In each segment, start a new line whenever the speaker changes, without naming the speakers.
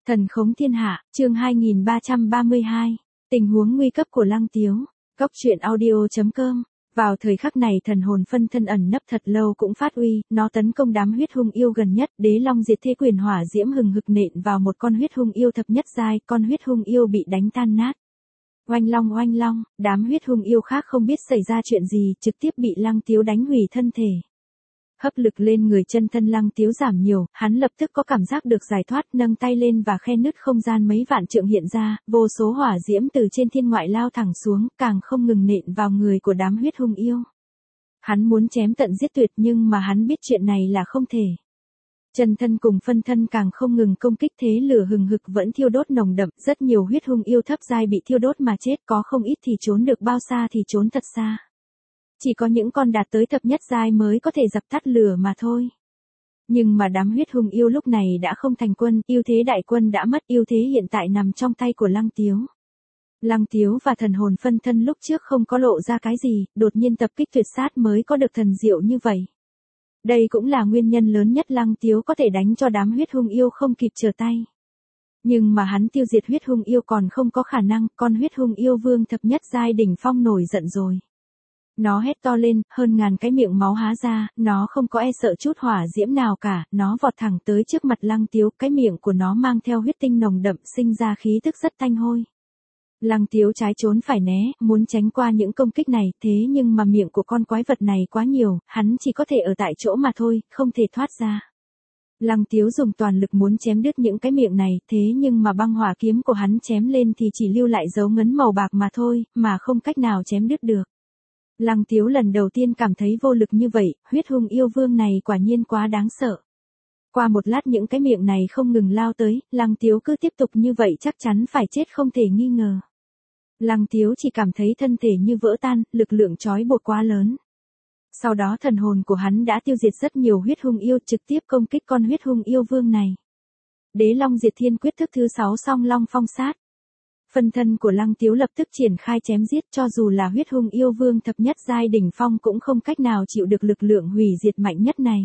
Thần khống thiên hạ, chương 2332, tình huống nguy cấp của Lăng Tiếu, Cốc truyện audio.com. Vào thời khắc này thần hồn phân thân ẩn nấp thật lâu cũng phát uy, nó tấn công đám huyết hung yêu gần nhất, Đế Long diệt thế quyền hỏa diễm hừng hực nện vào một con huyết hung yêu thập nhất giai, con huyết hung yêu bị đánh tan nát. Oanh long, đám huyết hung yêu khác không biết xảy ra chuyện gì, trực tiếp bị Lăng Tiếu đánh hủy thân thể. Hấp lực lên người chân thân Lăng Tiếu giảm nhiều, hắn lập tức có cảm giác được giải thoát, nâng tay lên và khe nứt không gian mấy vạn trượng hiện ra, vô số hỏa diễm từ trên thiên ngoại lao thẳng xuống, càng không ngừng nện vào người của đám huyết hung yêu. Hắn muốn chém tận giết tuyệt nhưng mà hắn biết chuyện này là không thể. Chân thân cùng phân thân càng không ngừng công kích, thế lửa hừng hực vẫn thiêu đốt nồng đậm, rất nhiều huyết hung yêu thấp giai bị thiêu đốt mà chết, có không ít thì trốn được bao xa thì trốn thật xa. Chỉ có những con đạt tới thập nhất giai mới có thể dập tắt lửa mà thôi. Nhưng mà đám huyết hung yêu lúc này đã không thành quân, ưu thế đại quân đã mất, ưu thế hiện tại nằm trong tay của Lăng Tiếu. Lăng Tiếu và thần hồn phân thân lúc trước không có lộ ra cái gì, đột nhiên tập kích tuyệt sát mới có được thần diệu như vậy. Đây cũng là nguyên nhân lớn nhất Lăng Tiếu có thể đánh cho đám huyết hung yêu không kịp trở tay. Nhưng mà hắn tiêu diệt huyết hung yêu còn không có khả năng, con huyết hung yêu vương thập nhất giai đỉnh phong nổi giận rồi. Nó hét to lên, hơn ngàn cái miệng máu há ra, nó không có e sợ chút hỏa diễm nào cả, nó vọt thẳng tới trước mặt Lăng Tiếu, cái miệng của nó mang theo huyết tinh nồng đậm, sinh ra khí tức rất tanh hôi. Lăng Tiếu trái trốn phải né, muốn tránh qua những công kích này, thế nhưng mà miệng của con quái vật này quá nhiều, hắn chỉ có thể ở tại chỗ mà thôi, không thể thoát ra. Lăng Tiếu dùng toàn lực muốn chém đứt những cái miệng này, thế nhưng mà băng hỏa kiếm của hắn chém lên thì chỉ lưu lại dấu ngấn màu bạc mà thôi, mà không cách nào chém đứt được. Lăng Tiếu lần đầu tiên cảm thấy vô lực như vậy, huyết hung yêu vương này quả nhiên quá đáng sợ. Qua một lát những cái miệng này không ngừng lao tới, Lăng Tiếu cứ tiếp tục như vậy chắc chắn phải chết không thể nghi ngờ. Lăng Tiếu chỉ cảm thấy thân thể như vỡ tan, lực lượng trói buộc quá lớn. Sau đó thần hồn của hắn đã tiêu diệt rất nhiều huyết hung yêu, trực tiếp công kích con huyết hung yêu vương này. Đế Long diệt thiên quyết thức thứ 6 song long phong sát. Phân thân của Lăng Tiếu lập tức triển khai chém giết, cho dù là huyết hung yêu vương thập nhất giai đỉnh phong cũng không cách nào chịu được lực lượng hủy diệt mạnh nhất này.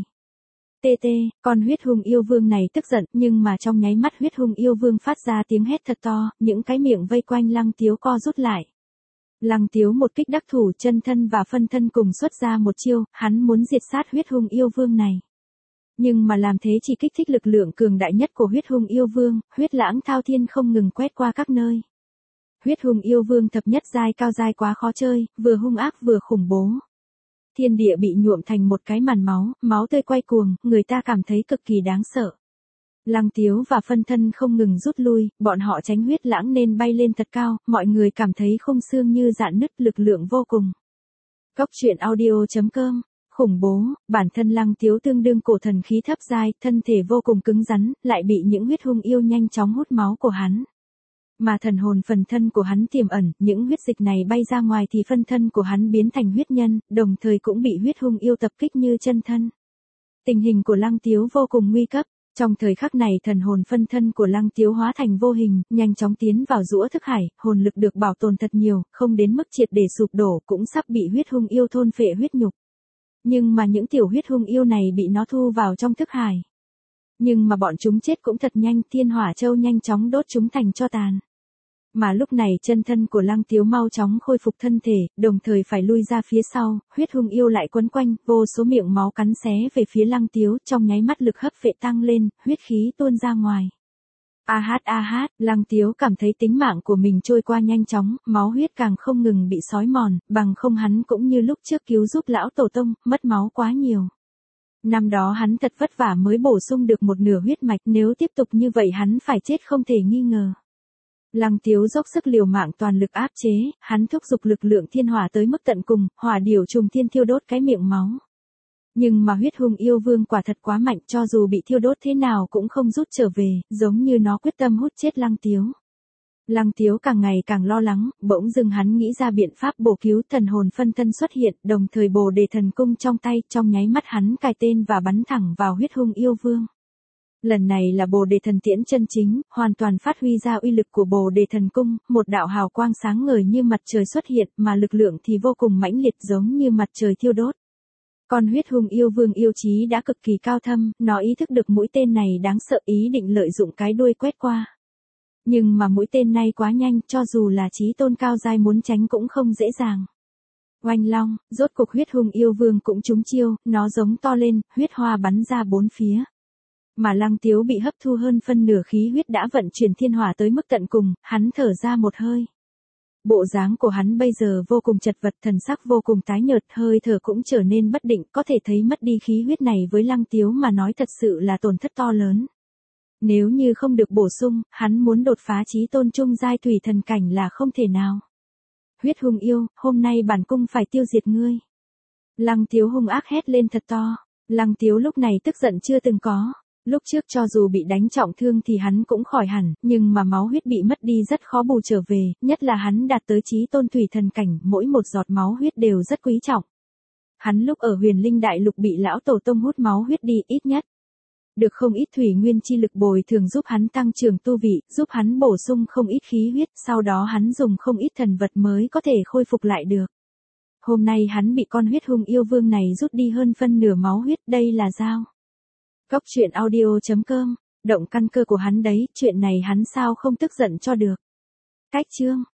Con huyết hung yêu vương này tức giận, nhưng mà trong nháy mắt huyết hung yêu vương phát ra tiếng hét thật to, những cái miệng vây quanh Lăng Tiếu co rút lại. Lăng Tiếu một kích đắc thủ, chân thân và phân thân cùng xuất ra một chiêu, hắn muốn diệt sát huyết hung yêu vương này. Nhưng mà làm thế chỉ kích thích lực lượng cường đại nhất của huyết hung yêu vương, huyết lãng thao thiên không ngừng quét qua các nơi. Huyết hung yêu vương thập nhất giai cao giai quá khó chơi, vừa hung ác vừa khủng bố. Thiên địa bị nhuộm thành một cái màn máu, máu tươi quay cuồng, người ta cảm thấy cực kỳ đáng sợ. Lăng Tiếu và phân thân không ngừng rút lui, bọn họ tránh huyết lãng nên bay lên thật cao, mọi người cảm thấy khung xương như rạn nứt, lực lượng vô cùng. Cốc truyện audio.com. Khủng bố, bản thân Lăng Tiếu tương đương cổ thần khí thấp giai, thân thể vô cùng cứng rắn, lại bị những huyết hung yêu nhanh chóng hút máu của hắn. Mà thần hồn phần thân của hắn tiềm ẩn, những huyết dịch này bay ra ngoài thì phân thân của hắn biến thành huyết nhân, đồng thời cũng bị huyết hung yêu tập kích như chân thân. Tình hình của Lăng Tiếu vô cùng nguy cấp, trong thời khắc này thần hồn phân thân của Lăng Tiếu hóa thành vô hình, nhanh chóng tiến vào rũa thức hải, hồn lực được bảo tồn thật nhiều, không đến mức triệt để sụp đổ, cũng sắp bị huyết hung yêu thôn phệ huyết nhục. Nhưng mà những tiểu huyết hung yêu này bị nó thu vào trong thức hải. Nhưng mà bọn chúng chết cũng thật nhanh, thiên hỏa châu nhanh chóng đốt chúng thành tro tàn. Mà lúc này chân thân của Lăng Tiếu mau chóng khôi phục thân thể, đồng thời phải lui ra phía sau, huyết hung yêu lại quấn quanh, vô số miệng máu cắn xé về phía Lăng Tiếu, trong nháy mắt lực hấp phệ tăng lên, huyết khí tuôn ra ngoài. Lăng Tiếu cảm thấy tính mạng của mình trôi qua nhanh chóng, máu huyết càng không ngừng bị xói mòn, bằng không hắn cũng như lúc trước cứu giúp lão tổ tông, mất máu quá nhiều. Năm đó hắn thật vất vả mới bổ sung được một nửa huyết mạch, nếu tiếp tục như vậy hắn phải chết không thể nghi ngờ. Lăng Tiếu dốc sức liều mạng toàn lực áp chế, hắn thúc giục lực lượng thiên hỏa tới mức tận cùng, hỏa điểu trùng thiên thiêu đốt cái miệng máu. Nhưng mà huyết hung yêu vương quả thật quá mạnh, cho dù bị thiêu đốt thế nào cũng không rút trở về, giống như nó quyết tâm hút chết Lăng Tiếu. Lăng Tiếu càng ngày càng lo lắng, bỗng dưng hắn nghĩ ra biện pháp bổ cứu, thần hồn phân thân xuất hiện, đồng thời bồ đề thần cung trong tay, trong nháy mắt hắn cài tên và bắn thẳng vào huyết hung yêu vương. Lần này là bồ đề thần tiễn chân chính, hoàn toàn phát huy ra uy lực của bồ đề thần cung, một đạo hào quang sáng ngời như mặt trời xuất hiện, mà lực lượng thì vô cùng mãnh liệt giống như mặt trời thiêu đốt. Con huyết hung yêu vương yêu chí đã cực kỳ cao thâm, nó ý thức được mũi tên này đáng sợ, ý định lợi dụng cái đuôi quét qua. Nhưng mà mũi tên này quá nhanh, cho dù là chí tôn cao giai muốn tránh cũng không dễ dàng. Oanh long, rốt cục huyết hung yêu vương cũng trúng chiêu, nó giống to lên, huyết hoa bắn ra bốn phía. Mà Lăng Tiếu bị hấp thu hơn phân nửa khí huyết đã vận chuyển thiên hỏa tới mức tận cùng, hắn thở ra một hơi. Bộ dáng của hắn bây giờ vô cùng chật vật, thần sắc vô cùng tái nhợt, hơi thở cũng trở nên bất định, có thể thấy mất đi khí huyết này với Lăng Tiếu mà nói thật sự là tổn thất to lớn. Nếu như không được bổ sung, hắn muốn đột phá chí tôn trung giai thủy thần cảnh là không thể nào. Huyết hung yêu, hôm nay bản cung phải tiêu diệt ngươi. Lăng Tiếu hung ác hét lên thật to. Lăng Tiếu lúc này tức giận chưa từng có. Lúc trước cho dù bị đánh trọng thương thì hắn cũng khỏi hẳn, nhưng mà máu huyết bị mất đi rất khó bù trở về, nhất là hắn đạt tới chí tôn thủy thần cảnh, mỗi một giọt máu huyết đều rất quý trọng. Hắn lúc ở Huyền Linh Đại Lục bị lão tổ tông hút máu huyết đi ít nhất. Được không ít thủy nguyên chi lực bồi thường giúp hắn tăng trưởng tu vị, giúp hắn bổ sung không ít khí huyết, sau đó hắn dùng không ít thần vật mới có thể khôi phục lại được. Hôm nay hắn bị con huyết hung yêu vương này rút đi hơn phân nửa máu huyết, đây là sao? Góc truyện audio.com, động căn cơ của hắn đấy, chuyện này hắn sao không tức giận cho được. Cách chương